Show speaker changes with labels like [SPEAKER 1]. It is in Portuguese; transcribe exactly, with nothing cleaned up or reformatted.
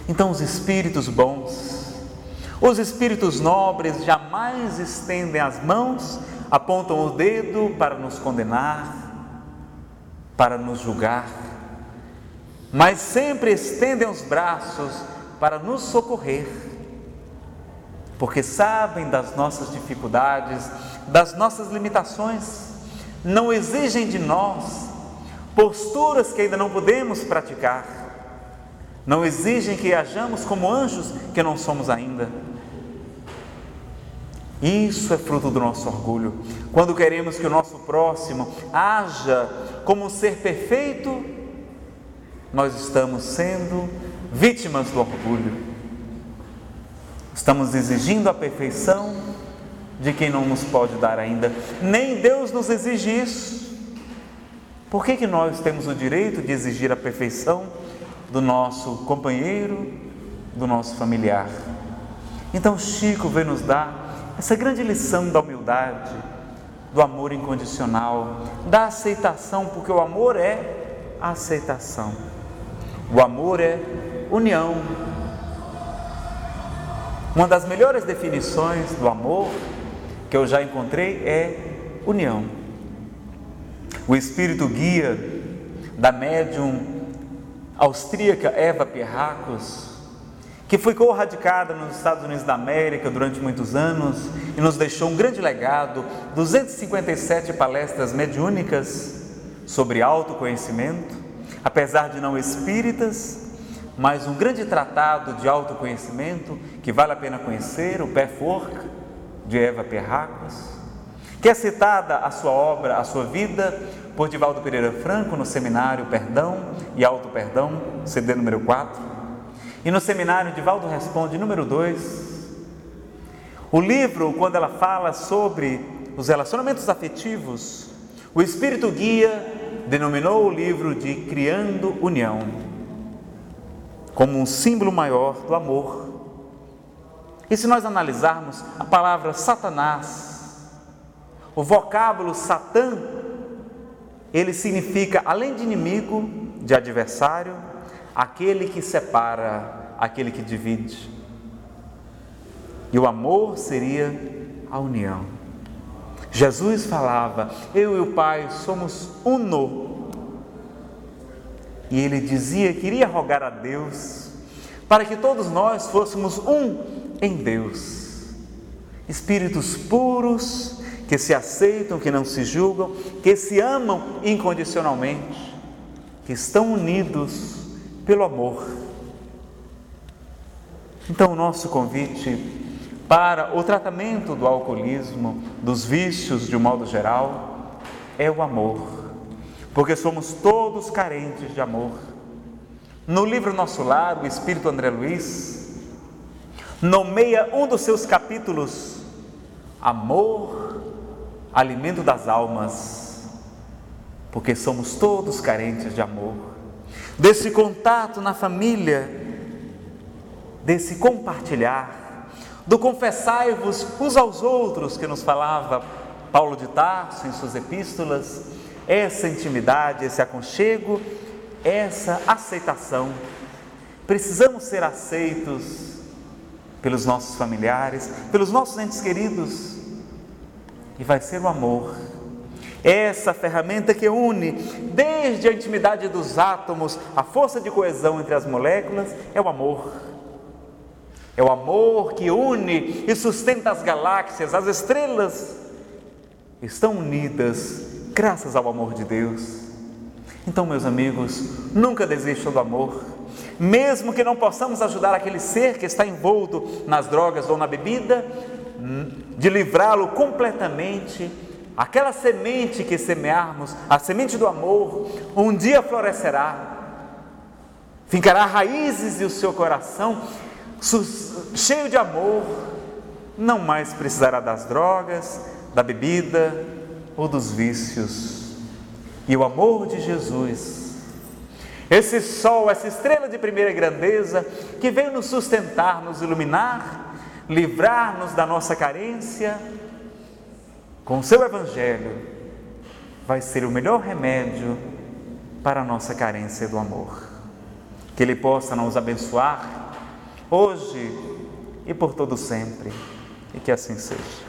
[SPEAKER 1] Então os espíritos bons, os espíritos nobres jamais estendem as mãos, apontam o dedo para nos condenar, para nos julgar, mas sempre estendem os braços para nos socorrer, porque sabem das nossas dificuldades, das nossas limitações, não exigem de nós posturas que ainda não podemos praticar, não exigem que hajamos como anjos que não somos ainda. Isso é fruto do nosso orgulho. Quando queremos que o nosso próximo haja como um ser perfeito, nós estamos sendo vítimas do orgulho. Estamos exigindo a perfeição de quem não nos pode dar ainda. Nem Deus nos exige isso. Por que que nós temos o direito de exigir a perfeição do nosso companheiro, do nosso familiar? Então Chico veio nos dar essa grande lição da humildade, do amor incondicional, da aceitação, porque o amor é aceitação. O amor é união. Uma das melhores definições do amor que eu já encontrei é união. O espírito guia da médium austríaca Eva Pierrakos, que ficou radicada nos Estados Unidos da América durante muitos anos e nos deixou um grande legado, duzentas e cinquenta e sete palestras mediúnicas sobre autoconhecimento, apesar de não espíritas, mas um grande tratado de autoconhecimento que vale a pena conhecer, o Pathwork, de Eva Pierrakos, que é citada a sua obra, a sua vida, por Divaldo Pereira Franco no seminário Perdão e Auto-Perdão, C D número quatro, e no seminário Divaldo Responde número dois. O livro, quando ela fala sobre os relacionamentos afetivos, o Espírito Guia denominou o livro de Criando União, como um símbolo maior do amor. E se nós analisarmos a palavra Satanás, o vocábulo Satã, ele significa, além de inimigo, de adversário, aquele que separa, aquele que divide. E o amor seria a união. Jesus falava, eu e o Pai somos uno. E ele dizia que iria rogar a Deus para que todos nós fôssemos um em Deus. Espíritos puros, que se aceitam, que não se julgam, que se amam incondicionalmente, que estão unidos pelo amor. Então o nosso convite para o tratamento do alcoolismo, dos vícios de um modo geral, é o amor, porque somos todos carentes de amor. No livro Nosso Lar, o Espírito André Luiz nomeia um dos seus capítulos Amor, Alimento das Almas, porque somos todos carentes de amor, desse contato na família, desse compartilhar, do confessai-vos uns aos outros que nos falava Paulo de Tarso em suas epístolas, essa intimidade, esse aconchego, essa aceitação. Precisamos ser aceitos pelos nossos familiares, pelos nossos entes queridos, e vai ser o amor, essa ferramenta que une desde a intimidade dos átomos, a força de coesão entre as moléculas, é o amor. É o amor que une e sustenta as galáxias, as estrelas estão unidas graças ao amor de Deus. Então, meus amigos, nunca desistam do amor, mesmo que não possamos ajudar aquele ser que está envolto nas drogas ou na bebida, de livrá-lo completamente. Aquela semente que semearmos, a semente do amor, um dia florescerá, fincará raízes e o seu coração, cheio de amor, não mais precisará das drogas, da bebida ou dos vícios. E o amor de Jesus, esse sol, essa estrela de primeira grandeza, que veio nos sustentar, nos iluminar, livrar-nos da nossa carência, com o seu Evangelho, vai ser o melhor remédio para a nossa carência do amor. Que Ele possa nos abençoar hoje e por todo sempre. E que assim seja.